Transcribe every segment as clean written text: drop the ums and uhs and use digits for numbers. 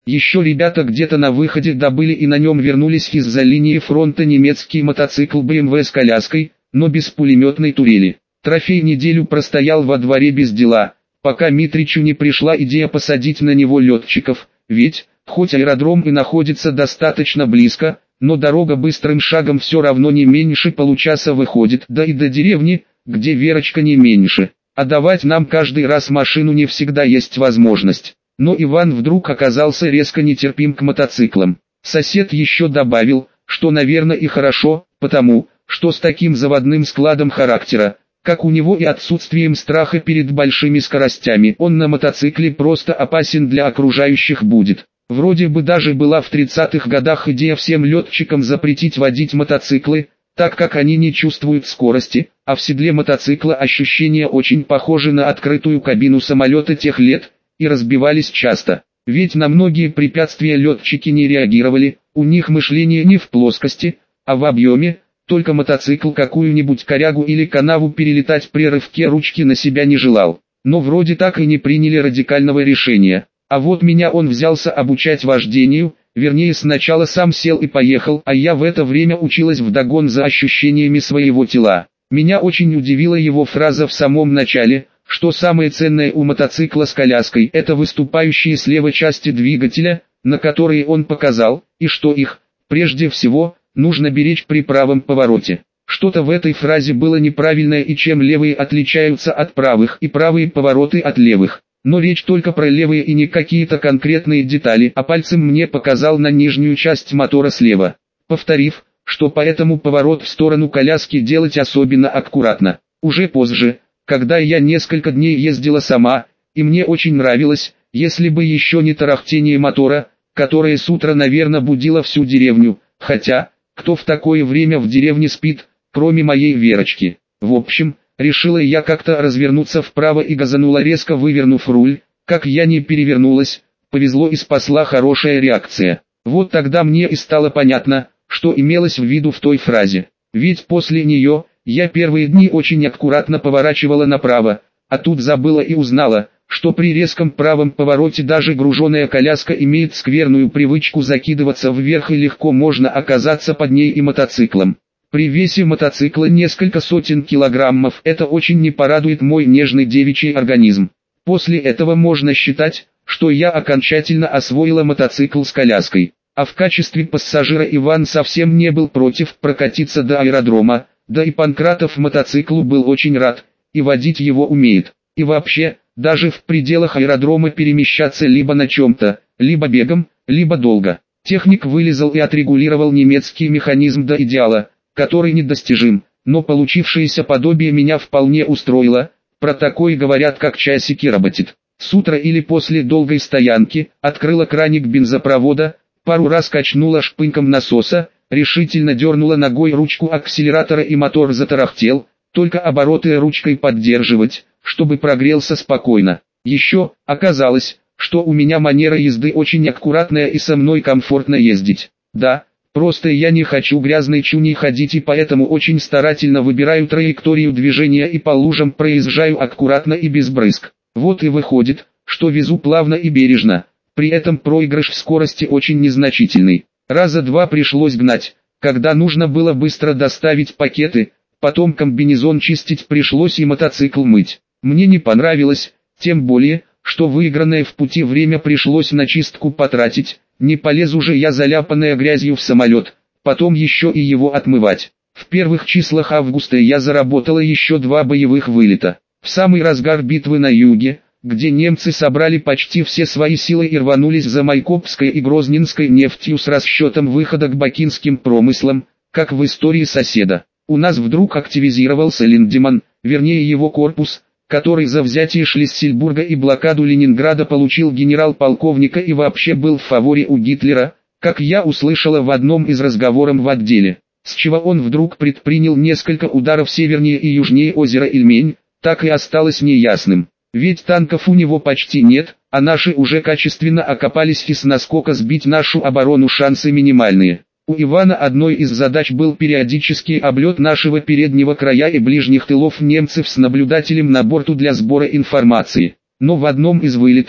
Еще ребята где-то на выходе добыли и на нем вернулись из-за линии фронта немецкий мотоцикл BMW с коляской, но без пулеметной турели. Трофей неделю простоял во дворе без дела, пока Митричу не пришла идея посадить на него летчиков, ведь, хоть аэродром и находится достаточно близко, но дорога быстрым шагом все равно не меньше получаса выходит, да и до деревни, где Верочка не меньше. А давать нам каждый раз машину не всегда есть возможность. Но Иван вдруг оказался резко нетерпим к мотоциклам. Сосед еще добавил, что наверное и хорошо, потому, что с таким заводным складом характера, как у него и отсутствием страха перед большими скоростями, он на мотоцикле просто опасен для окружающих будет. Вроде бы даже была в 30-х годах идея всем летчикам запретить водить мотоциклы, так как они не чувствуют скорости, а в седле мотоцикла ощущения очень похожи на открытую кабину самолета тех лет, и разбивались часто. Ведь на многие препятствия летчики не реагировали, у них мышление не в плоскости, а в объеме, только мотоцикл какую-нибудь корягу или канаву перелетать при рывке ручки на себя не желал. Но вроде так и не приняли радикального решения. А вот меня он взялся обучать вождению, вернее сначала сам сел и поехал, а я в это время училась вдогон за ощущениями своего тела. Меня очень удивила его фраза в самом начале, что самое ценное у мотоцикла с коляской – это выступающие слева части двигателя, на которые он показал, и что их, прежде всего, нужно беречь при правом повороте. Что-то в этой фразе было неправильное, и чем левые отличаются от правых и правые повороты от левых. Но речь только про левые и не какие-то конкретные детали, а пальцем мне показал на нижнюю часть мотора слева, повторив, что поэтому поворот в сторону коляски делать особенно аккуратно. Уже позже, когда я несколько дней ездила сама, и мне очень нравилось, если бы еще не тарахтение мотора, которое с утра, наверное, будило всю деревню, хотя, кто в такое время в деревне спит, кроме моей Верочки. В общем, решила я как-то развернуться вправо и газанула, резко вывернув руль. Как я не перевернулась, повезло и спасла хорошая реакция. Вот тогда мне и стало понятно, что имелось в виду в той фразе. Ведь после нее, я первые дни очень аккуратно поворачивала направо, а тут забыла и узнала, что при резком правом повороте даже груженая коляска имеет скверную привычку закидываться вверх, и легко можно оказаться под ней и мотоциклом. При весе мотоцикла несколько сотен килограммов это очень не порадует мой нежный девичий организм. После этого можно считать, что я окончательно освоила мотоцикл с коляской. А в качестве пассажира Иван совсем не был против прокатиться до аэродрома, да и Панкратов мотоциклу был очень рад, и водить его умеет. И вообще, даже в пределах аэродрома перемещаться либо на чем-то, либо бегом, либо долго. Техник вылезал и отрегулировал немецкий механизм до идеала, который недостижим, но получившееся подобие меня вполне устроило. Про такое говорят, как часики работает. С утра или после долгой стоянки, открыла краник бензопровода, пару раз качнула шпыньком насоса, решительно дернула ногой ручку акселератора, и мотор затарахтел, только обороты ручкой поддерживать, чтобы прогрелся спокойно. Еще, оказалось, что у меня манера езды очень аккуратная и со мной комфортно ездить. Да, просто я не хочу грязной чуней ходить, и поэтому очень старательно выбираю траекторию движения и по лужам проезжаю аккуратно и без брызг. Вот и выходит, что везу плавно и бережно, при этом проигрыш в скорости очень незначительный. Раза два пришлось гнать, когда нужно было быстро доставить пакеты, потом комбинезон чистить пришлось и мотоцикл мыть. Мне не понравилось, тем более, что выигранное в пути время пришлось на чистку потратить, не полезу же я заляпанная грязью в самолет, потом еще и его отмывать. В первых числах августа я заработала еще 2 боевых вылета. В самый разгар битвы на юге, где немцы собрали почти все свои силы и рванулись за Майкопской и Грозненской нефтью с расчетом выхода к бакинским промыслам, как в истории соседа. У нас вдруг активизировался Линдеманн, вернее его корпус, который за взятие Шлиссельбурга и блокаду Ленинграда получил генерал-полковника и вообще был в фаворе у Гитлера, как я услышала в одном из разговоров в отделе. С чего он вдруг предпринял несколько ударов севернее и южнее озера Ильмень, так и осталось неясным. Ведь танков у него почти нет, а наши уже качественно окопались, и с наскока сбить нашу оборону шансы минимальные. У Ивана одной из задач был периодический облет нашего переднего края и ближних тылов немцев с наблюдателем на борту для сбора информации. Но в одном из вылетов,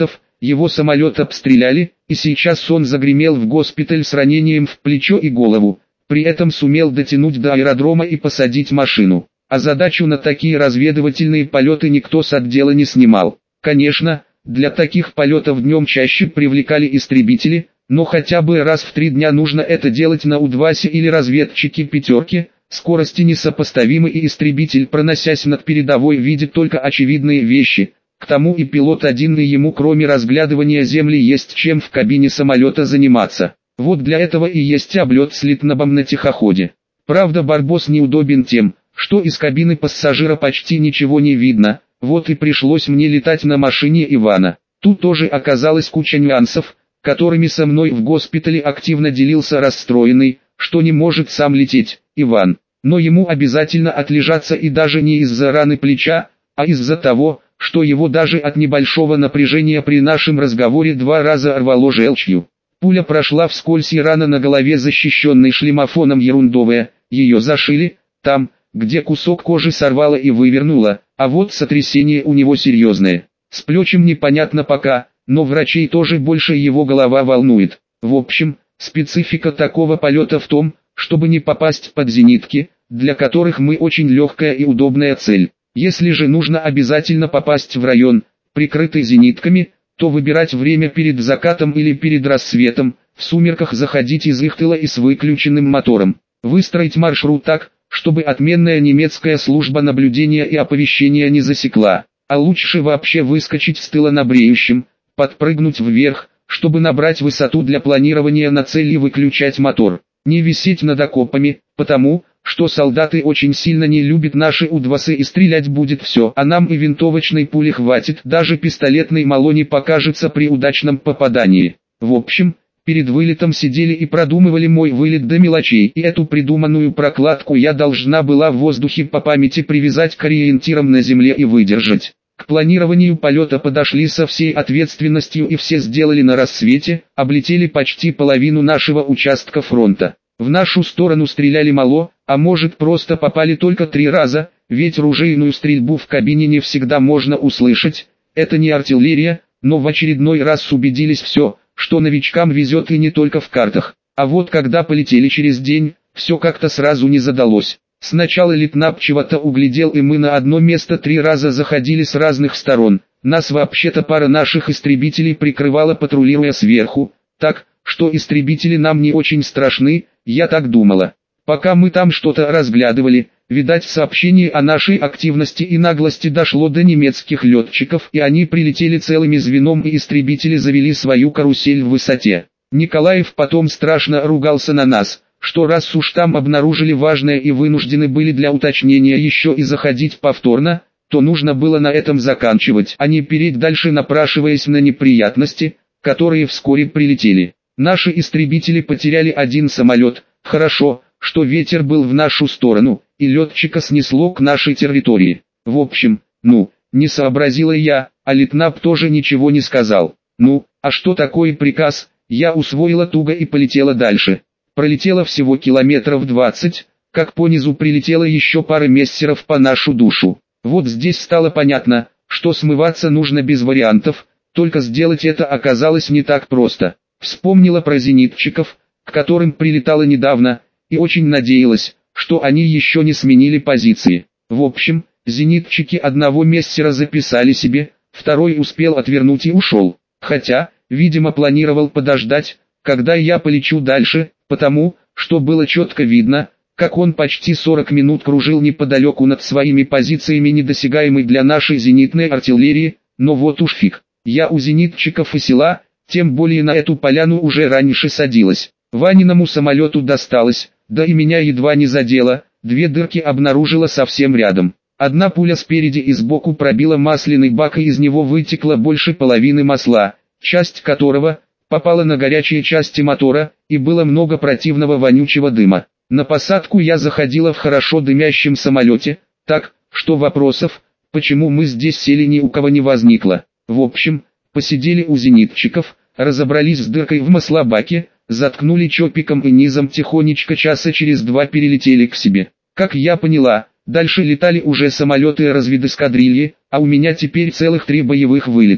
его самолет обстреляли, и сейчас он загремел в госпиталь с ранением в плечо и голову, при этом сумел дотянуть до аэродрома и посадить машину. А задачу на такие разведывательные полеты никто с отдела не снимал. Конечно, для таких полетов днем чаще привлекали истребители, но хотя бы раз в 3 дня нужно это делать на У-2 или разведчике «пятерки», скорости несопоставимы, и истребитель, проносясь над передовой, видит только очевидные вещи. К тому и пилот один, и ему кроме разглядывания земли есть чем в кабине самолета заниматься. Вот для этого и есть облет с литнабом на тихоходе. Правда, Барбос неудобен тем, что из кабины пассажира почти ничего не видно, вот и пришлось мне летать на машине Ивана. Тут тоже оказалась куча нюансов, которыми со мной в госпитале активно делился расстроенный, что не может сам лететь, Иван. Но ему обязательно отлежаться, и даже не из-за раны плеча, а из-за того, что его даже от небольшого напряжения при нашем разговоре 2 раза рвало желчью. Пуля прошла вскользь, и рана на голове, защищенной шлемофоном, ерундовая, ее зашили, там, где кусок кожи сорвало и вывернуло, а вот сотрясение у него серьезное. С плечем непонятно пока, но врачей тоже больше его голова волнует. В общем, специфика такого полета в том, чтобы не попасть под зенитки, для которых мы очень легкая и удобная цель. Если же нужно обязательно попасть в район, прикрытый зенитками, то выбирать время перед закатом или перед рассветом, в сумерках заходить из их тыла и с выключенным мотором. Выстроить маршрут так, чтобы отменная немецкая служба наблюдения и оповещения не засекла, а лучше вообще выскочить с тыла на бреющем, подпрыгнуть вверх, чтобы набрать высоту для планирования на цель и выключать мотор. Не висеть над окопами, потому что солдаты очень сильно не любят наши У-2, и стрелять будет все, а нам и винтовочной пули хватит, даже пистолетной мало не покажется при удачном попадании. В общем, перед вылетом сидели и продумывали мой вылет до мелочей, и эту придуманную прокладку я должна была в воздухе по памяти привязать к ориентирам на земле и выдержать. К планированию полета подошли со всей ответственностью, и все сделали на рассвете, облетели почти половину нашего участка фронта. В нашу сторону стреляли мало, а может просто попали только 3 раза, ведь ружейную стрельбу в кабине не всегда можно услышать, это не артиллерия, но в очередной раз убедились все, что новичкам везет и не только в картах. А вот когда полетели через день, все как-то сразу не задалось. Сначала литнап чего-то углядел, и мы на одно место 3 раза заходили с разных сторон. Нас вообще-то пара наших истребителей прикрывала, патрулируя сверху, так, что истребители нам не очень страшны, я так думала. Пока мы там что-то разглядывали, видать, сообщение о нашей активности и наглости дошло до немецких летчиков, и они прилетели целыми звеном, и истребители завели свою карусель в высоте. Николаев потом страшно ругался на нас, что раз уж там обнаружили важное и вынуждены были для уточнения еще и заходить повторно, то нужно было на этом заканчивать, а не переть дальше, напрашиваясь на неприятности, которые вскоре прилетели. Наши истребители потеряли 1 самолет, хорошо, что ветер был в нашу сторону, и летчика снесло к нашей территории. В общем, не сообразила я, а литнап тоже ничего не сказал. А что такое приказ, я усвоила туго и полетела дальше. Пролетела всего километров 20, как по низу прилетела еще пара мессеров по нашу душу. Вот здесь стало понятно, что смываться нужно без вариантов, только сделать это оказалось не так просто. Вспомнила про зенитчиков, к которым прилетала недавно, и очень надеялась, что они еще не сменили позиции. В общем, зенитчики одного мессера записали себе, второй успел отвернуть и ушел. Хотя, видимо, планировал подождать, когда я полечу дальше, потому что было четко видно, как он почти 40 минут кружил неподалеку над своими позициями, недосягаемой для нашей зенитной артиллерии, но вот уж фиг. Я у зенитчиков и села, тем более на эту поляну уже раньше садилась. Ваниному самолету досталось, да и меня едва не задело, 2 дырки обнаружила совсем рядом. Одна пуля спереди и сбоку пробила масляный бак, и из него вытекло больше половины масла, часть которого попала на горячие части мотора, и было много противного вонючего дыма. На посадку я заходила в хорошо дымящем самолете, так, что вопросов, почему мы здесь сели, ни у кого не возникло. В общем, посидели у зенитчиков, разобрались с дыркой в маслобаке, заткнули чопиком и низом, тихонечко часа через 2 перелетели к себе. Как я поняла, дальше летали уже самолеты разведэскадрильи, а у меня теперь целых 3 боевых вылета.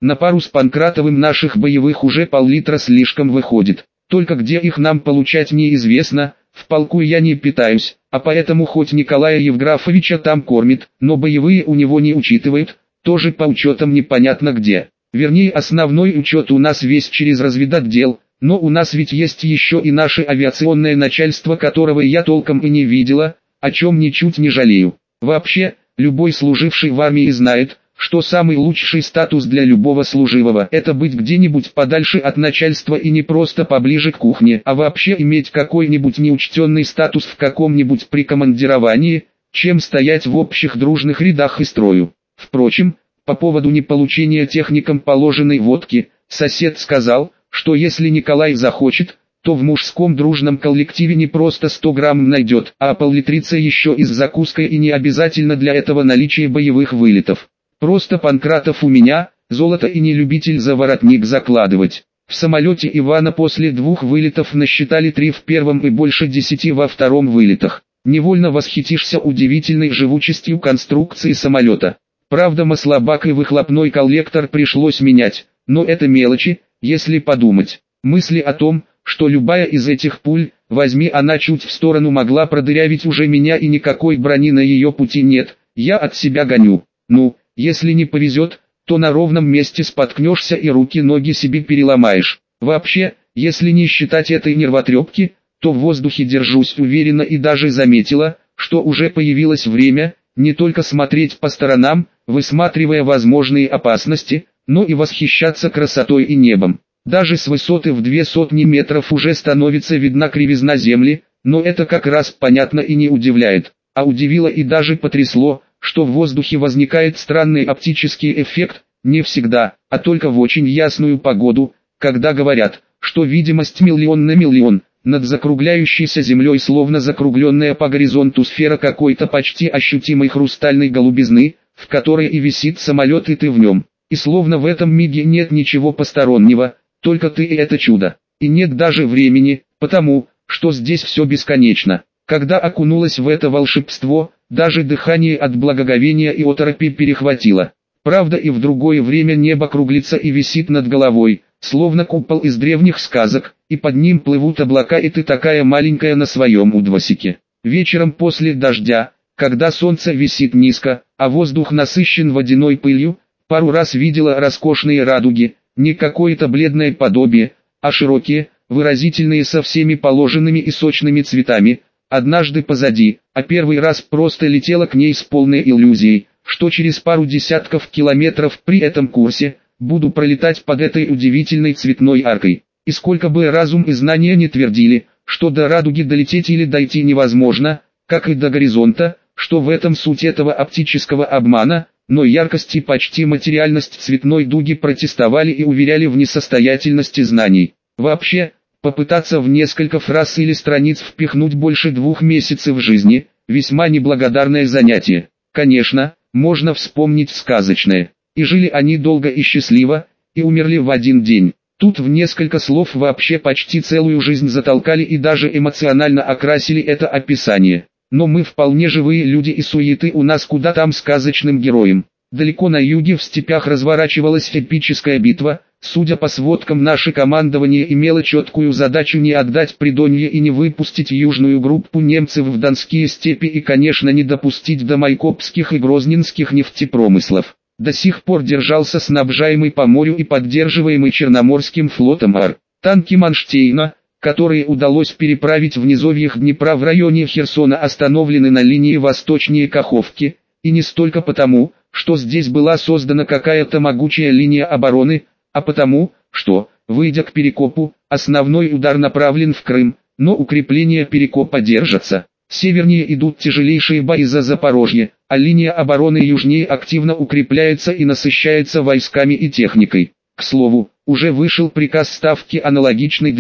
На пару с Панкратовым наших боевых уже пол-литра слишком выходит. Только где их нам получать неизвестно, в полку я не питаюсь, а поэтому хоть Николая Евграфовича там кормит, но боевые у него не учитывают, тоже по учетам непонятно где. Вернее, основной учет у нас весь через разведотдел, но у нас ведь есть еще и наше авиационное начальство, которого я толком и не видела, о чем ничуть не жалею. Вообще, любой служивший в армии знает, что самый лучший статус для любого служивого – это быть где-нибудь подальше от начальства и не просто поближе к кухне, а вообще иметь какой-нибудь неучтенный статус в каком-нибудь прикомандировании, чем стоять в общих дружных рядах и строю. Впрочем, по поводу неполучения техникам положенной водки, сосед сказал, что если Николай захочет, то в мужском дружном коллективе не просто 100 грамм найдет, а пол-литрица еще и с закуской, и не обязательно для этого наличие боевых вылетов. Просто Панкратов у меня, золото, и не любитель за воротник закладывать. В самолете Ивана после 2 вылетов насчитали 3 в первом и больше 10 во втором вылетах. Невольно восхитишься удивительной живучестью конструкции самолета. Правда, маслобак и выхлопной коллектор пришлось менять, но это мелочи, если подумать. Мысли о том, что любая из этих пуль, возьми она чуть в сторону, могла продырявить уже меня, и никакой брони на ее пути нет, я от себя гоню. Ну, если не повезет, то на ровном месте споткнешься и руки-ноги себе переломаешь. Вообще, если не считать этой нервотрепки, то в воздухе держусь уверенно и даже заметила, что уже появилось время, не только смотреть по сторонам, высматривая возможные опасности, но и восхищаться красотой и небом. Даже с высоты в 200 метров уже становится видна кривизна земли, но это как раз понятно и не удивляет. А удивило и даже потрясло, что в воздухе возникает странный оптический эффект, не всегда, а только в очень ясную погоду, когда говорят, что видимость 1 на миллион, над закругляющейся землей словно закругленная по горизонту сфера какой-то почти ощутимой хрустальной голубизны, в которой и висит самолет, и ты в нем. И словно в этом миге нет ничего постороннего, только ты и это чудо. И нет даже времени, потому, что здесь все бесконечно. Когда окунулась в это волшебство, даже дыхание от благоговения и оторопи перехватило. Правда, и в другое время небо круглится и висит над головой, словно купол из древних сказок, и под ним плывут облака, и ты такая маленькая на своем удвосике. Вечером после дождя, когда солнце висит низко, а воздух насыщен водяной пылью, пару раз видела роскошные радуги, не какое-то бледное подобие, а широкие, выразительные, со всеми положенными и сочными цветами. Однажды позади, а первый раз просто летела к ней с полной иллюзией, что через пару десятков километров при этом курсе буду пролетать под этой удивительной цветной аркой. И сколько бы разум и знания не твердили, что до радуги долететь или дойти невозможно, как и до горизонта, что в этом суть этого оптического обмана, но яркость и почти материальность цветной дуги протестовали и уверяли в несостоятельности знаний. Вообще, попытаться в несколько фраз или страниц впихнуть больше 2 месяцев жизни – весьма неблагодарное занятие. Конечно, можно вспомнить сказочное. И жили они долго и счастливо, и умерли в один день. Тут в несколько слов вообще почти целую жизнь затолкали и даже эмоционально окрасили это описание. Но мы вполне живые люди, и суеты у нас куда там сказочным героям. Далеко на юге в степях разворачивалась эпическая битва. Судя по сводкам, наше командование имело четкую задачу не отдать Придонье и не выпустить южную группу немцев в Донские степи, и, конечно, не допустить до майкопских и грозненских нефтепромыслов. До сих пор держался снабжаемый по морю и поддерживаемый Черноморским флотом АР. Танки Манштейна, которые удалось переправить в низовьях Днепра в районе Херсона, остановлены на линии восточнее Каховки, и не столько потому, что здесь была создана какая-то могучая линия обороны, а потому, что, выйдя к Перекопу, основной удар направлен в Крым, но укрепления Перекопа держатся. Севернее идут тяжелейшие бои за Запорожье, а линия обороны южнее активно укрепляется и насыщается войсками и техникой. К слову, уже вышел приказ Ставки, аналогичный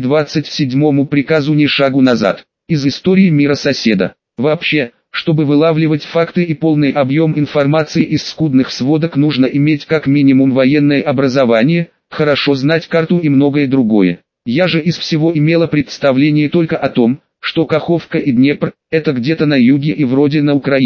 227-му приказу «Ни шагу назад», из истории мира соседа. Вообще, чтобы вылавливать факты и полный объем информации из скудных сводок, нужно иметь как минимум военное образование, хорошо знать карту и многое другое. Я же из всего имела представление только о том, что Каховка и Днепр – это где-то на юге и вроде на Украине.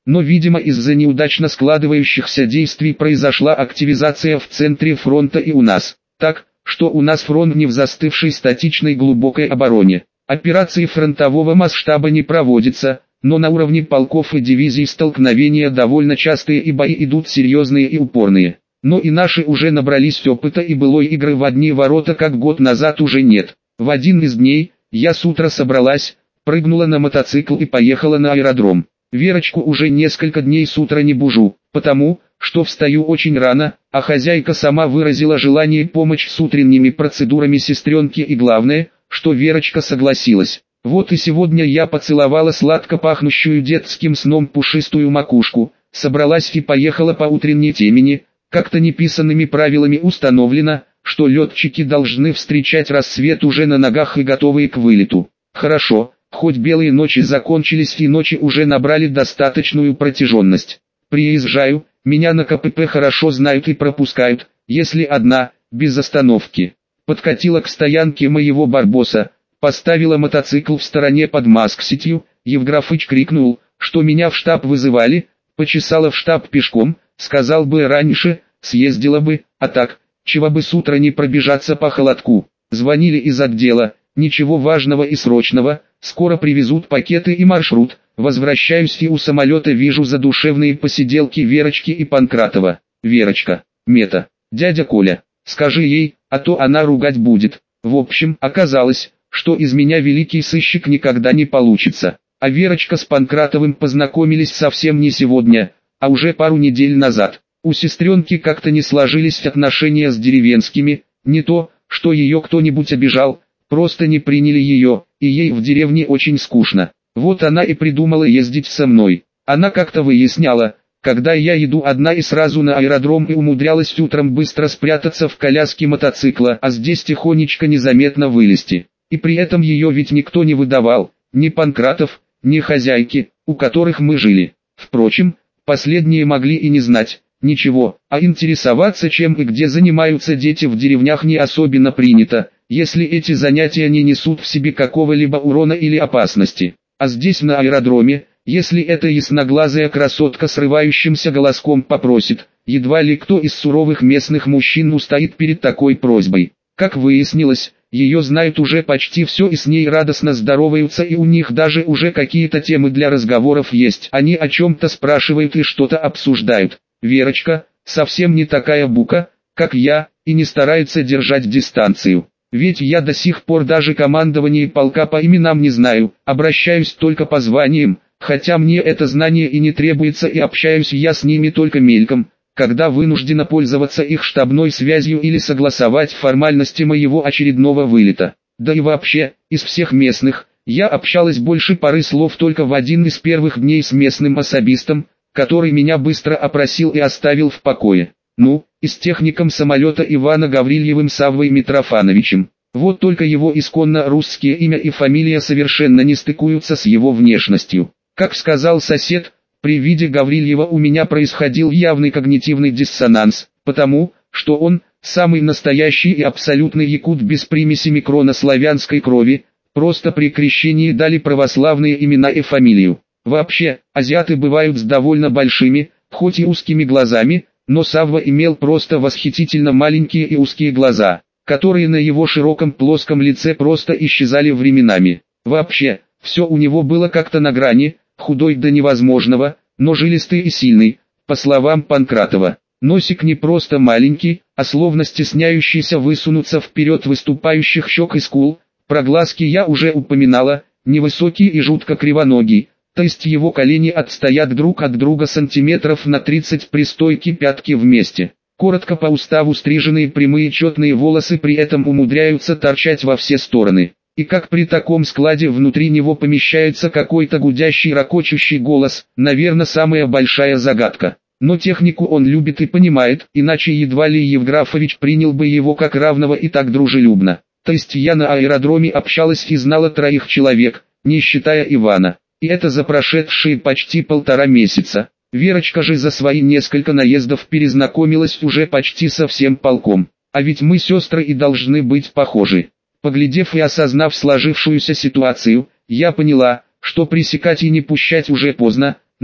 но видимо из-за неудачно складывающихся действий произошла активизация в центре фронта и у нас. Так, что у нас фронт не в застывшей статичной глубокой обороне. Операции фронтового масштаба не проводятся, но на уровне полков и дивизий столкновения довольно частые и бои идут серьезные и упорные. Но и наши уже набрались опыта и былой игры в одни ворота как год назад уже нет. В один из дней, я с утра собралась, прыгнула на мотоцикл и поехала на аэродром. Верочку уже несколько дней с утра не бужу, потому что встаю очень рано, а хозяйка сама выразила желание помочь с утренними процедурами сестренки и главное, что Верочка согласилась. Вот и сегодня я поцеловала сладко пахнущую детским сном пушистую макушку, собралась и поехала по утренней темени. Как-то неписанными правилами установлено, что летчики должны встречать рассвет уже на ногах и готовые к вылету. Хорошо, хоть белые ночи закончились и ночи уже набрали достаточную протяженность. Приезжаю, меня на КПП хорошо знают и пропускают, если одна, без остановки. Подкатила к стоянке моего Барбоса, поставила мотоцикл в стороне под Москситью, Евграфыч крикнул, что меня в штаб вызывали, почесала в штаб пешком, сказал бы раньше, съездила бы, а так, чего бы с утра не пробежаться по холодку. Звонили из отдела, ничего важного и срочного, скоро привезут пакеты и маршрут. Возвращаюсь и у самолета вижу задушевные посиделки Верочки и Панкратова. Верочка, Мета, дядя Коля, скажи ей, а то она ругать будет. В общем, оказалось, что из меня великий сыщик никогда не получится. А Верочка с Панкратовым познакомились совсем не сегодня, а уже пару недель назад. У сестренки как-то не сложились отношения с деревенскими, не то, что ее кто-нибудь обижал, просто не приняли ее, и ей в деревне очень скучно. Вот она и придумала ездить со мной. Она как-то выясняла, когда я еду одна и сразу на аэродром и умудрялась утром быстро спрятаться в коляске мотоцикла, а здесь тихонечко незаметно вылезти. И при этом ее ведь никто не выдавал, ни Панкратов, ни хозяйки, у которых мы жили. Впрочем, последние могли и не знать ничего, а интересоваться чем и где занимаются дети в деревнях не особенно принято, если эти занятия не несут в себе какого-либо урона или опасности. А здесь на аэродроме, если эта ясноглазая красотка срывающимся голоском попросит, едва ли кто из суровых местных мужчин устоит перед такой просьбой. Как выяснилось, ее знают уже почти все и с ней радостно здороваются и у них даже уже какие-то темы для разговоров есть. Они о чем-то спрашивают и что-то обсуждают. Верочка, совсем не такая бука, как я, и не старается держать дистанцию. Ведь я до сих пор даже командование полка по именам не знаю, обращаюсь только по званиям, хотя мне это знание и не требуется и общаюсь я с ними только мельком, когда вынуждена пользоваться их штабной связью или согласовать формальности моего очередного вылета. Да и вообще, из всех местных, я общалась больше пары слов только в один из первых дней с местным особистом, который меня быстро опросил и оставил в покое. Ну, и с техником самолета Ивана Гаврильевым Саввой Митрофановичем. Вот только его исконно русские имя и фамилия совершенно не стыкуются с его внешностью. Как сказал сосед, при виде Гаврильева у меня происходил явный когнитивный диссонанс, потому, что он, самый настоящий и абсолютный якут без примеси микроно-славянской крови, просто при крещении дали православные имена и фамилию. Вообще, азиаты бывают с довольно большими, хоть и узкими глазами, но Савва имел просто восхитительно маленькие и узкие глаза, которые на его широком плоском лице просто исчезали временами. Вообще, все у него было как-то на грани, худой до невозможного, но жилистый и сильный, по словам Панкратова. Носик не просто маленький, а словно стесняющийся высунуться вперед выступающих щек и скул. Про глазки я уже упоминала, невысокий и жутко кривоногий. То есть его колени отстоят друг от друга сантиметров на 30 при стойке пятки вместе. Коротко по уставу стриженные прямые четные волосы при этом умудряются торчать во все стороны. И как при таком складе внутри него помещается какой-то гудящий ракочущий голос, наверное самая большая загадка. Но технику он любит и понимает, иначе едва ли Евграфович принял бы его как равного и так дружелюбно. То есть я на аэродроме общалась и знала 3 человек, не считая Ивана. И это за прошедшие почти 1,5 месяца. Верочка же за свои несколько наездов перезнакомилась уже почти со всем полком. А ведь мы сестры и должны быть похожи. Поглядев и осознав сложившуюся ситуацию, я поняла, что пресекать и не пущать уже поздно,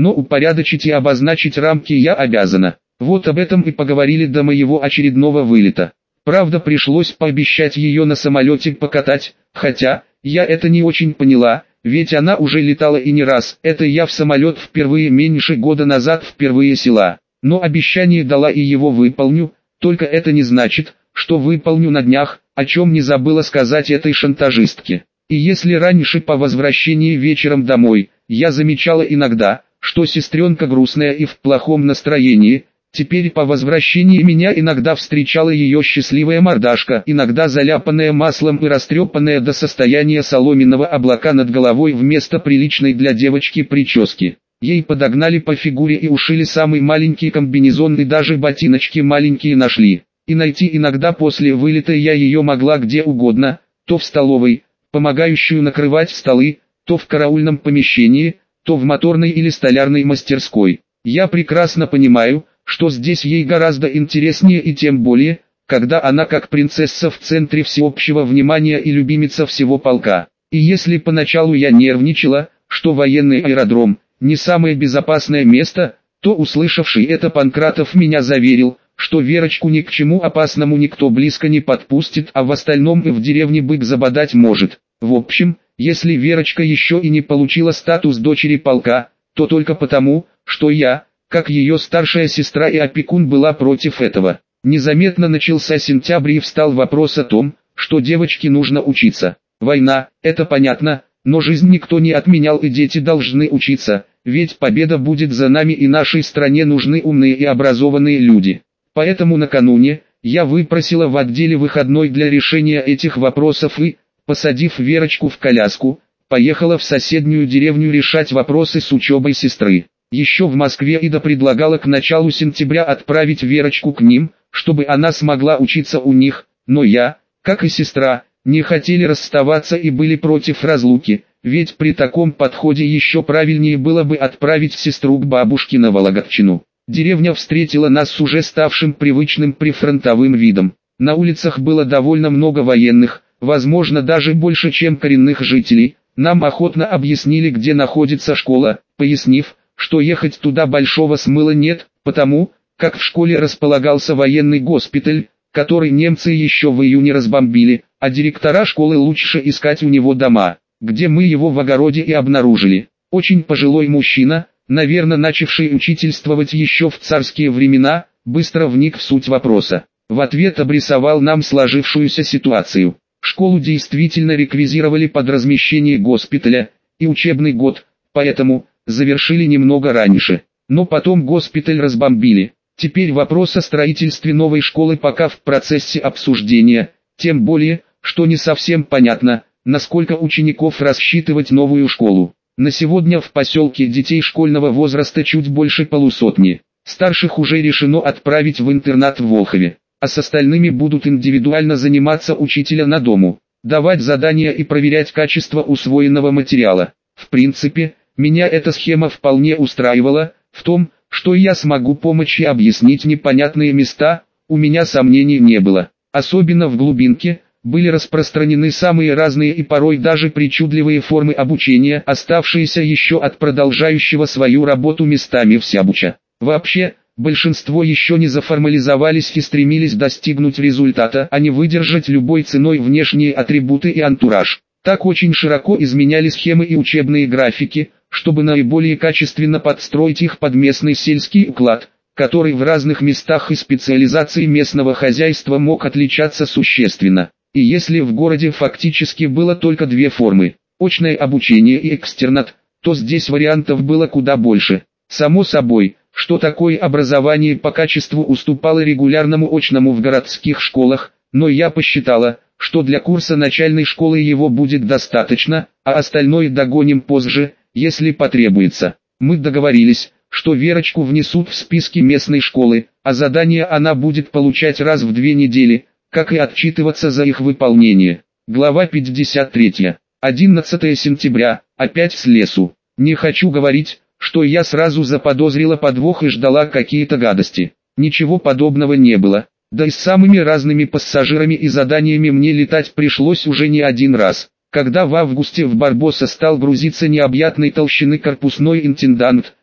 но упорядочить и обозначить рамки я обязана. Вот об этом и поговорили до моего очередного вылета. Правда, пришлось пообещать ее на самолете покатать, хотя, я это не очень поняла, ведь она уже летала и не раз. Это я в самолет впервые меньше года назад впервые села. Но обещание дала и его выполню, только это не значит, что выполню на днях, о чем не забыла сказать этой шантажистке. И если раньше по возвращении вечером домой, я замечала иногда, что сестренка грустная и в плохом настроении, теперь по возвращении меня иногда встречала ее счастливая мордашка, иногда заляпанная маслом и растрепанная до состояния соломенного облака над головой вместо приличной для девочки прически. Ей подогнали по фигуре и ушили самый маленький комбинезон и даже ботиночки маленькие нашли. И найти иногда после вылета я ее могла где угодно, то в столовой, помогающую накрывать столы, то в караульном помещении, то в моторной или столярной мастерской. Я прекрасно понимаю, что здесь ей гораздо интереснее и тем более, когда она как принцесса в центре всеобщего внимания и любимица всего полка. И если поначалу я нервничала, что военный аэродром не самое безопасное место, то услышавший это Панкратов меня заверил, что Верочку ни к чему опасному никто близко не подпустит, а в остальном и в деревне бык забодать может. В общем, если Верочка еще и не получила статус дочери полка, то только потому, что я, как ее старшая сестра и опекун, была против этого. Незаметно начался сентябрь и встал вопрос о том, что девочке нужно учиться. Война, это понятно, но жизнь никто не отменял и дети должны учиться, ведь победа будет за нами и нашей стране нужны умные и образованные люди. Поэтому накануне, я выпросила в отделе выходной для решения этих вопросов и, посадив Верочку в коляску, поехала в соседнюю деревню решать вопросы с учебой сестры. Еще в Москве Ида предлагала к началу сентября отправить Верочку к ним, чтобы она смогла учиться у них, но я, как и сестра, не хотели расставаться и были против разлуки, ведь при таком подходе еще правильнее было бы отправить сестру к бабушке на Вологодчину. Деревня встретила нас с уже ставшим привычным прифронтовым видом. На улицах было довольно много военных, возможно даже больше, чем коренных жителей. Нам охотно объяснили, где находится школа, пояснив, что ехать туда большого смысла нет, потому как в школе располагался военный госпиталь, который немцы еще в июне разбомбили, а директора школы лучше искать у него дома, где мы его в огороде и обнаружили. Очень пожилой мужчина, наверное начавший учительствовать еще в царские времена, быстро вник в суть вопроса. В ответ обрисовал нам сложившуюся ситуацию. Школу действительно реквизировали под размещение госпиталя, и учебный год, поэтому, завершили немного раньше. Но потом госпиталь разбомбили. Теперь вопрос о строительстве новой школы пока в процессе обсуждения, тем более, что не совсем понятно, на сколько учеников рассчитывать новую школу. На сегодня в поселке детей школьного возраста чуть больше полусотни. Старших уже решено отправить в интернат в Волхове, а с остальными будут индивидуально заниматься учителя на дому, давать задания и проверять качество усвоенного материала. В принципе, меня эта схема вполне устраивала. В том, что я смогу помочь и объяснить непонятные места, у меня сомнений не было. Особенно в глубинке были распространены самые разные и порой даже причудливые формы обучения, оставшиеся еще от продолжающего свою работу местами всеобуча. Вообще, большинство еще не заформализовались и стремились достигнуть результата, а не выдержать любой ценой внешние атрибуты и антураж. Так очень широко изменяли схемы и учебные графики, чтобы наиболее качественно подстроить их под местный сельский уклад, который в разных местах и специализации местного хозяйства мог отличаться существенно. И если в городе фактически было только две формы – очное обучение и экстернат, то здесь вариантов было куда больше. Само собой, что такое образование по качеству уступало регулярному очному в городских школах, но я посчитала, что для курса начальной школы его будет достаточно, а остальное догоним позже, если потребуется. Мы договорились, что Верочку внесут в списки местной школы, а задания она будет получать раз в 2 недели, как и отчитываться за их выполнение. Глава 53. 11 сентября. Опять с лесу. Не хочу говорить, что я сразу заподозрила подвох и ждала какие-то гадости. Ничего подобного не было. Да и с самыми разными пассажирами и заданиями мне летать пришлось уже не один раз. Когда в августе в Барбоса стал грузиться необъятной толщины корпусной интендант,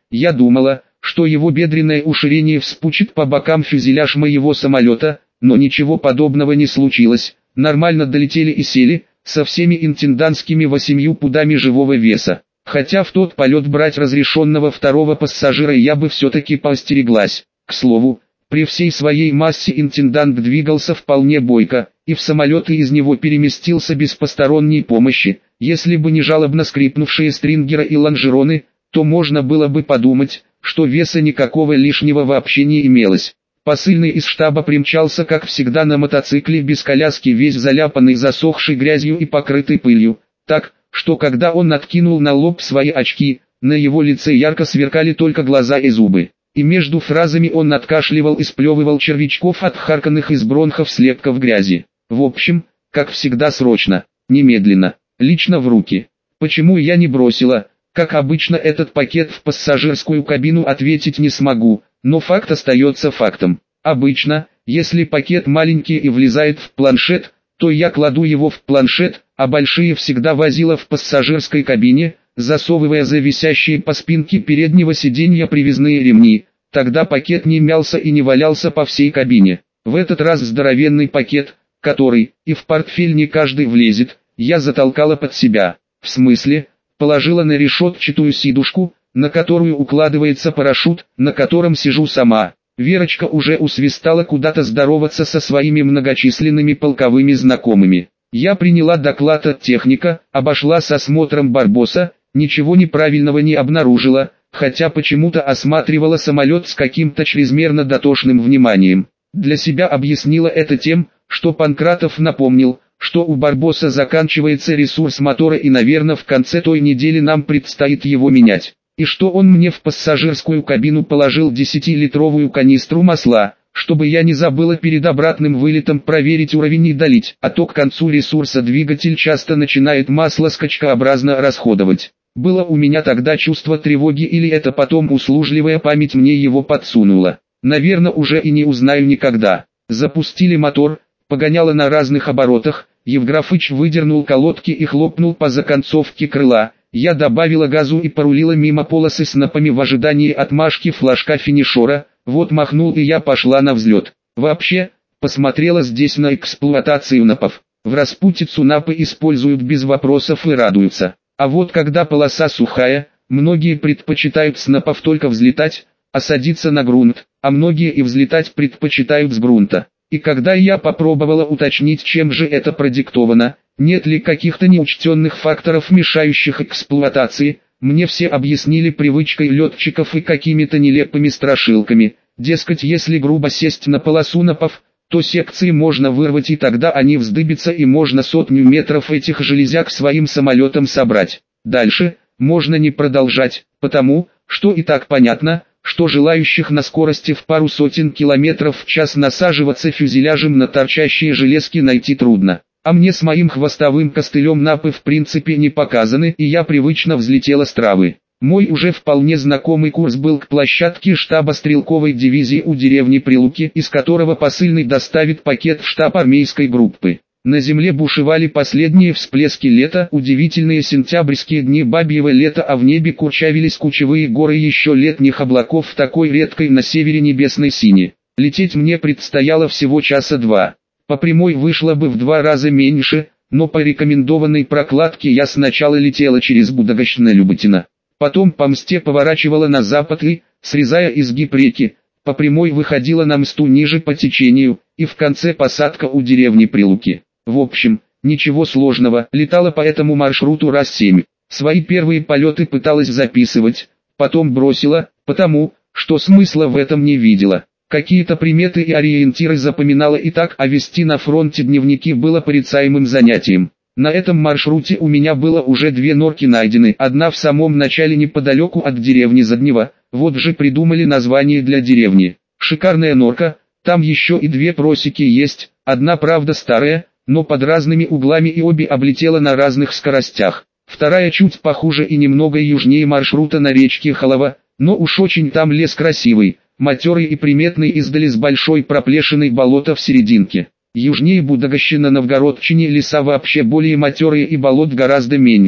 Я думала, что его бедренное уширение вспучит по бокам фюзеляж моего самолета, но ничего подобного не случилось, нормально долетели и сели, со всеми интендантскими 8 пудами живого веса. Хотя в тот полет брать разрешенного второго пассажира я бы все-таки поостереглась. К слову, при всей своей массе интендант двигался вполне бойко, и в самолет из него переместился без посторонней помощи. Если бы не жалобно скрипнувшие стрингеры и лонжероны, то можно было бы подумать, что веса никакого лишнего вообще не имелось. Посыльный из штаба примчался как всегда на мотоцикле без коляски, весь заляпанный засохшей грязью и покрытый пылью, так, что когда он откинул на лоб свои очки, на его лице ярко сверкали только глаза и зубы. И между фразами он откашливал и сплевывал червячков отхарканных из бронхов слепков грязи. В общем, как всегда срочно, немедленно, лично в руки. Почему я не бросила, как обычно, этот пакет в пассажирскую кабину, ответить не смогу, но факт остается фактом. Обычно, если пакет маленький и влезает в планшет, то я кладу его в планшет, а большие всегда возила в пассажирской кабине, засовывая за висящие по спинке переднего сиденья привязные ремни. Тогда пакет не мялся и не валялся по всей кабине. В этот раз здоровенный пакет, который и в портфель не каждый влезет, я затолкала под себя. В смысле, положила на решетчатую сидушку, на которую укладывается парашют, на котором сижу сама. Верочка уже усвистала куда-то здороваться со своими многочисленными полковыми знакомыми. Я приняла доклад от техника, обошла с осмотром Барбоса, ничего неправильного не обнаружила, хотя почему-то осматривала самолет с каким-то чрезмерно дотошным вниманием. Для себя объяснила это тем, что Панкратов напомнил, что у Барбоса заканчивается ресурс мотора и, наверное, в конце той недели нам предстоит его менять. И что он мне в пассажирскую кабину положил 10-литровую канистру масла, чтобы я не забыла перед обратным вылетом проверить уровень и долить, а то к концу ресурса двигатель часто начинает масло скачкообразно расходовать. Было у меня тогда чувство тревоги, или это потом услужливая память мне его подсунула. Наверное, уже и не узнаю никогда. Запустили мотор, погоняло на разных оборотах, Евграфыч выдернул колодки и хлопнул по законцовке крыла. Я добавила газу и порулила мимо полосы с напами в ожидании отмашки флажка финишера. Вот махнул, и я пошла на взлет. Вообще, посмотрела здесь на эксплуатацию напов. В распутицу напы используют без вопросов и радуются. А вот когда полоса сухая, многие предпочитают с напов только взлетать, а садиться на грунт, а многие и взлетать предпочитают с грунта. И когда я попробовала уточнить, чем же это продиктовано, нет ли каких-то неучтенных факторов, мешающих эксплуатации, мне все объяснили привычкой летчиков и какими-то нелепыми страшилками. Дескать, если грубо сесть на полосу напов, то секции можно вырвать, и тогда они вздыбятся, и можно 100 метров этих железяк своим самолетом собрать. Дальше можно не продолжать, потому что и так понятно, что желающих на скорости в пару сотен километров в час насаживаться фюзеляжем на торчащие железки найти трудно. А мне с моим хвостовым костылем напы в принципе не показаны, и я привычно взлетела с травы. Мой уже вполне знакомый курс был к площадке штаба стрелковой дивизии у деревни Прилуки, из которого посыльный доставит пакет в штаб армейской группы. На земле бушевали последние всплески лета, удивительные сентябрьские дни бабьего лета, а в небе курчавились кучевые горы еще летних облаков в такой редкой на севере небесной сине. Лететь мне предстояло всего часа два. По прямой вышло бы в 2 раза меньше, но по рекомендованной прокладке я сначала летела через Будогощно-Люботино. Потом по мсте поворачивала на запад и, срезая изгиб реки, по прямой выходила на мсту ниже по течению, и в конце посадка у деревни Прилуки. В общем, ничего сложного, летала по этому маршруту раз 7. Свои первые полеты пыталась записывать, потом бросила, потому что смысла в этом не видела. Какие-то приметы и ориентиры запоминала и так, а вести на фронте дневники было порицаемым занятием. На этом маршруте у меня было уже 2 норки найдены, одна в самом начале неподалеку от деревни Заднево, вот же придумали название для деревни. Шикарная норка, там еще и 2 просеки есть, одна правда старая, но под разными углами, и обе облетела на разных скоростях. Вторая чуть похуже и немного южнее маршрута на речке Холова, но уж очень там лес красивый, матерый и приметный издали с большой проплешиной болота в серединке. Южнее Будогощина-Новгородчине леса вообще более матерые и болот гораздо меньше.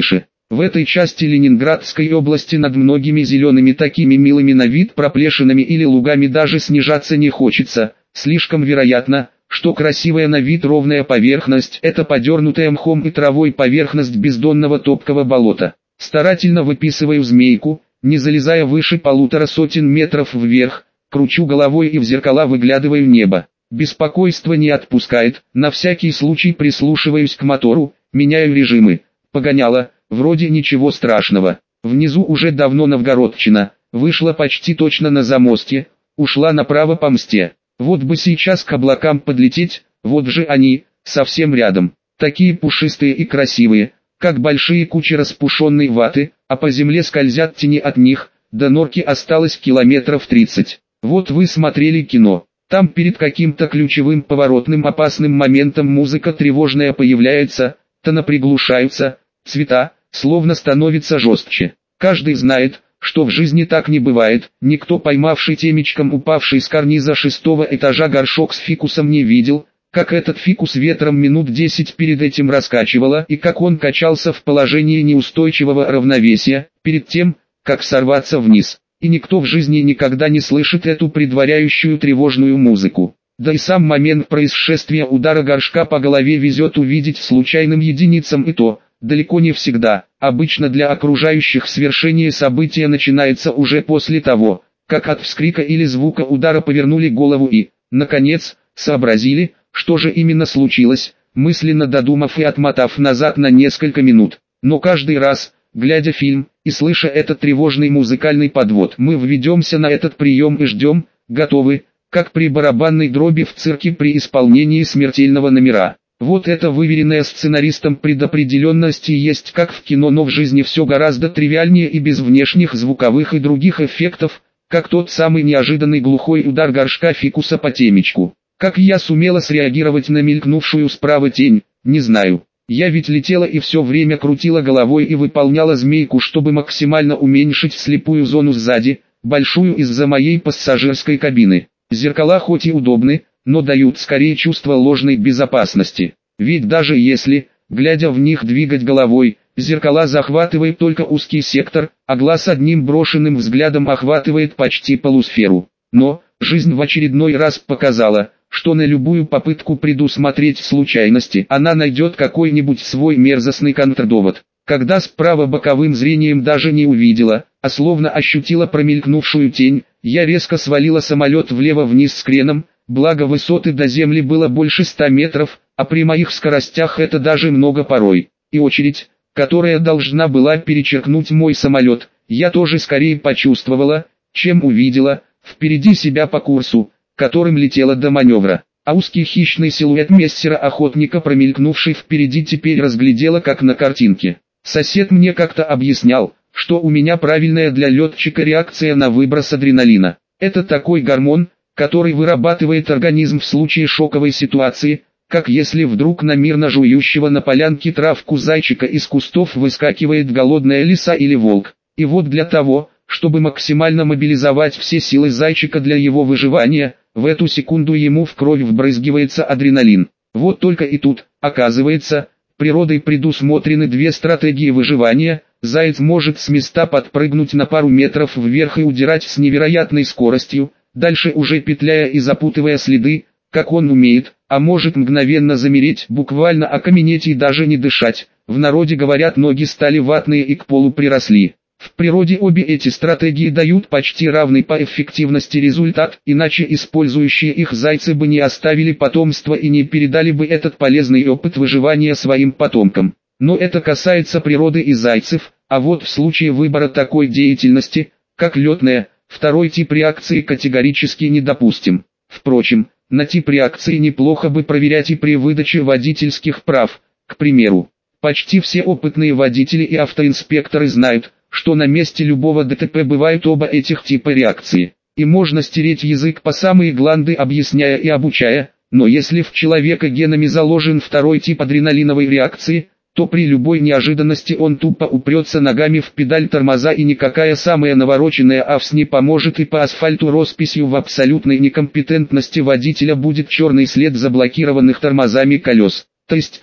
В этой части Ленинградской области над многими зелеными такими милыми на вид проплешинами или лугами даже снижаться не хочется, слишком вероятно, что красивая на вид ровная поверхность – это подернутая мхом и травой поверхность бездонного топкого болота. Старательно выписываю змейку, не залезая выше 150 метров вверх, кручу головой и в зеркала выглядываю небо. Беспокойство не отпускает, на всякий случай прислушиваюсь к мотору, меняю режимы. Погоняло, вроде ничего страшного. Внизу уже давно Новгородчина, вышла почти точно на замостье, ушла направо по мсте. Вот бы сейчас к облакам подлететь, вот же они, совсем рядом. Такие пушистые и красивые, как большие кучи распушенной ваты, а по земле скользят тени от них, до норки осталось километров 30. Вот вы смотрели кино. Там перед каким-то ключевым поворотным опасным моментом музыка тревожная появляется, тоны приглушаются, цвета, словно становится жестче. Каждый знает, что в жизни так не бывает, никто поймавший темечком упавший с карниза 6-го этажа горшок с фикусом не видел, как этот фикус ветром минут 10 перед этим раскачивало и как он качался в положении неустойчивого равновесия, перед тем, как сорваться вниз. И никто в жизни никогда не слышит эту предваряющую тревожную музыку. Да и сам момент происшествия удара горшка по голове везет увидеть случайным единицам и то, далеко не всегда. Обычно для окружающих свершение события начинается уже после того, как от вскрика или звука удара повернули голову и, наконец, сообразили, что же именно случилось, мысленно додумав и отмотав назад на несколько минут. Но каждый раз, глядя фильм и слыша этот тревожный музыкальный подвод, мы введемся на этот прием и ждем, готовы, как при барабанной дроби в цирке при исполнении смертельного номера. Вот это выверенная сценаристом предопределенность и есть как в кино, но в жизни все гораздо тривиальнее и без внешних звуковых и других эффектов, как тот самый неожиданный глухой удар горшка фикуса по темечку. Как я сумела среагировать на мелькнувшую справа тень, не знаю. Я ведь летела и все время крутила головой и выполняла змейку, чтобы максимально уменьшить слепую зону сзади, большую из-за моей пассажирской кабины. Зеркала хоть и удобны, но дают скорее чувство ложной безопасности. Ведь даже если, глядя в них, двигать головой, зеркала захватывает только узкий сектор, а глаз одним брошенным взглядом охватывает почти полусферу. Но жизнь в очередной раз показала, что на любую попытку предусмотреть случайности она найдет какой-нибудь свой мерзостный контрдовод. Когда справа боковым зрением даже не увидела, а словно ощутила промелькнувшую тень, я резко свалила самолет влево-вниз с креном, благо высоты до земли было больше 100 метров, а при моих скоростях это даже много порой. И очередь, которая должна была перечеркнуть мой самолет, я тоже скорее почувствовала, чем увидела, впереди себя по курсу, которым летела до маневра, а узкий хищный силуэт мессера-охотника, промелькнувший впереди, теперь разглядела как на картинке. Сосед мне как-то объяснял, что у меня правильная для летчика реакция на выброс адреналина. Это такой гормон, который вырабатывает организм в случае шоковой ситуации, как если вдруг на мирно жующего на полянке травку зайчика из кустов выскакивает голодная лиса или волк. И вот для того, чтобы максимально мобилизовать все силы зайчика для его выживания, в эту секунду ему в кровь вбрызгивается адреналин. Вот только и тут, оказывается, природой предусмотрены две стратегии выживания. Заяц может с места подпрыгнуть на пару метров вверх и удирать с невероятной скоростью, дальше уже петляя и запутывая следы, как он умеет, а может мгновенно замереть, буквально окаменеть и даже не дышать. В народе говорят, ноги стали ватные и к полу приросли. В природе обе эти стратегии дают почти равный по эффективности результат, иначе использующие их зайцы бы не оставили потомства и не передали бы этот полезный опыт выживания своим потомкам. Но это касается природы и зайцев, а вот в случае выбора такой деятельности, как летная, второй тип реакции категорически недопустим. Впрочем, на тип реакции неплохо бы проверять и при выдаче водительских прав. К примеру, почти все опытные водители и автоинспекторы знают, что на месте любого ДТП бывают оба этих типа реакции. И можно стереть язык по самые гланды, объясняя и обучая, но если в человека генами заложен второй тип адреналиновой реакции, то при любой неожиданности он тупо упрется ногами в педаль тормоза, и никакая самая навороченная АВС не поможет, и по асфальту росписью в абсолютной некомпетентности водителя будет черный след заблокированных тормозами колес. То есть там,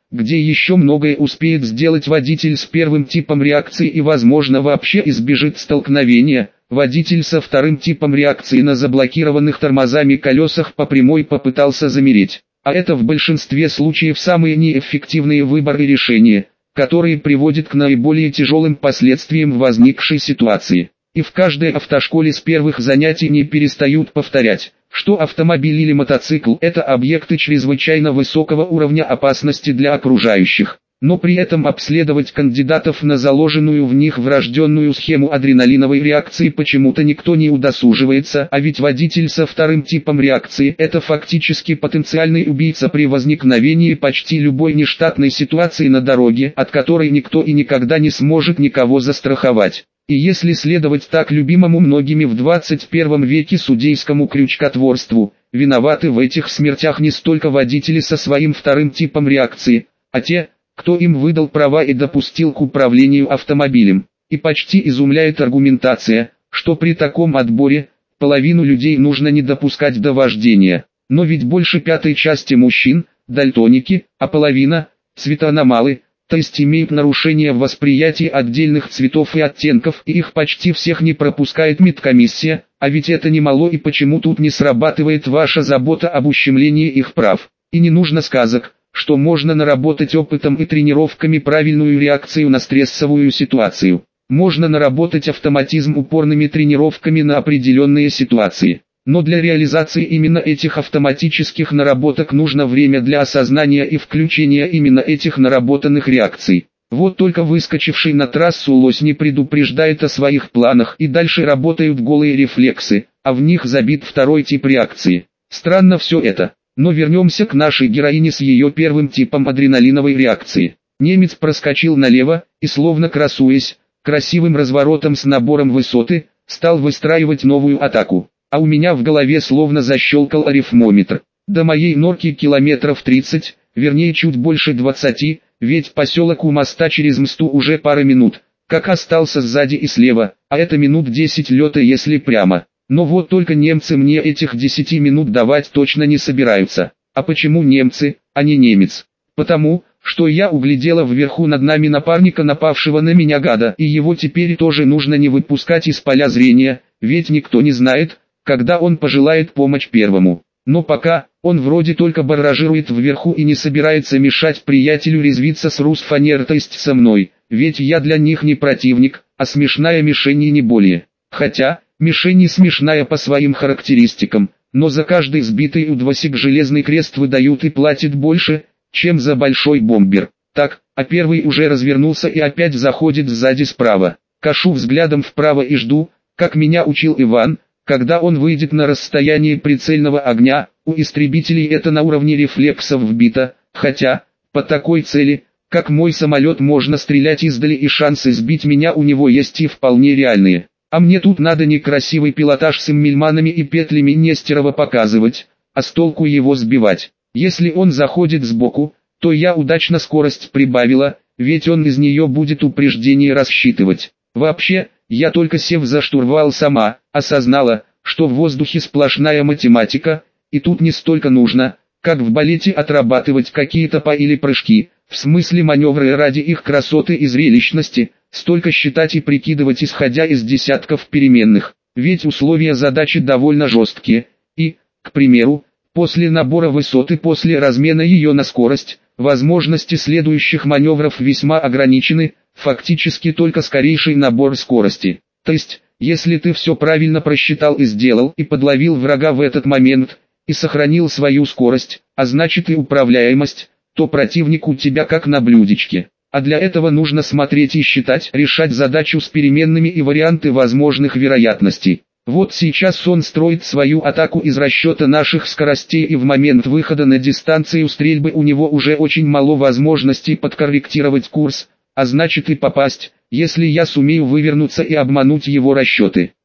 где еще многое успеет сделать водитель с первым типом реакции и возможно вообще избежит столкновения. Водитель со вторым типом реакции на заблокированных тормозами колесах по прямой попытался замереть. А это в большинстве случаев самые неэффективные выборы и решения, которые приводят к наиболее тяжелым последствиям возникшей ситуации. И в каждой автошколе с первых занятий не перестают повторять, что автомобиль или мотоцикл – это объекты чрезвычайно высокого уровня опасности для окружающих. Но при этом обследовать кандидатов на заложенную в них врожденную схему адреналиновой реакции почему-то никто не удосуживается, а ведь водитель со вторым типом реакции – это фактически потенциальный убийца при возникновении почти любой нештатной ситуации на дороге, от которой никто и никогда не сможет никого застраховать. И если следовать так любимому многими в 21 веке судейскому крючкотворству, виноваты в этих смертях не столько водители со своим вторым типом реакции, а те, кто им выдал права и допустил к управлению автомобилем. И почти изумляет аргументация, что при таком отборе, половину людей нужно не допускать до вождения. Но ведь больше пятой части мужчин – дальтоники, а половина – цветоаномалы, то есть имеют нарушение в восприятии отдельных цветов и оттенков, и их почти всех не пропускает медкомиссия, а ведь это немало, и почему тут не срабатывает ваша забота об ущемлении их прав. И не нужно сказок, что можно наработать опытом и тренировками правильную реакцию на стрессовую ситуацию. Можно наработать автоматизм упорными тренировками на определенные ситуации. Но для реализации именно этих автоматических наработок нужно время для осознания и включения именно этих наработанных реакций. Вот только выскочивший на трассу лось не предупреждает о своих планах, и дальше работают голые рефлексы, а в них забит второй тип реакции. Странно все это. Но вернемся к нашей героине с ее первым типом адреналиновой реакции. Немец проскочил налево, и словно красуясь, красивым разворотом с набором высоты, стал выстраивать новую атаку. А у меня в голове словно защелкал арифмометр. До моей норки километров 30, вернее чуть больше 20, ведь поселок у моста через Мсту уже пара минут, как остался сзади и слева, а это минут 10 лета если прямо. Но вот только немцы мне этих 10 минут давать точно не собираются. А почему немцы, а не немец? Потому, что я углядела вверху над нами напарника напавшего на меня гада, и его теперь тоже нужно не выпускать из поля зрения, ведь никто не знает, когда он пожелает помочь первому. Но пока, он вроде только барражирует вверху и не собирается мешать приятелю резвиться с Русфанер, то есть со мной, ведь я для них не противник, а смешная мишень и не более. Хотя, мишень не смешная по своим характеристикам, но за каждый сбитый удвосик железный крест выдают и платит больше, чем за большой бомбер. Так, а первый уже развернулся и опять заходит сзади справа. Кашу взглядом вправо и жду, как меня учил Иван, когда он выйдет на расстояние прицельного огня. У истребителей это на уровне рефлексов вбито, хотя, по такой цели, как мой самолет, можно стрелять издали, и шансы сбить меня у него есть и вполне реальные. А мне тут надо не красивый пилотаж с эммельманами и петлями Нестерова показывать, а с толку его сбивать. Если он заходит сбоку, то я удачно скорость прибавила, ведь он из нее будет упреждение рассчитывать. Вообще, я только сев за штурвал сама осознала, что в воздухе сплошная математика, и тут не столько нужно, как в балете отрабатывать какие-то па или прыжки, в смысле маневры ради их красоты и зрелищности, столько считать и прикидывать исходя из десятков переменных, ведь условия задачи довольно жесткие, и, к примеру, после набора высоты, после размена ее на скорость, возможности следующих маневров весьма ограничены, фактически только скорейший набор скорости. То есть, если ты все правильно просчитал и сделал, и подловил врага в этот момент, и сохранил свою скорость, а значит и управляемость, то противник у тебя как на блюдечке. А для этого нужно смотреть и считать, решать задачу с переменными и варианты возможных вероятностей. Вот сейчас он строит свою атаку из расчета наших скоростей, и в момент выхода на дистанцию стрельбы у него уже очень мало возможностей подкорректировать курс, а значит и попасть, если я сумею вывернуться и обмануть его расчеты.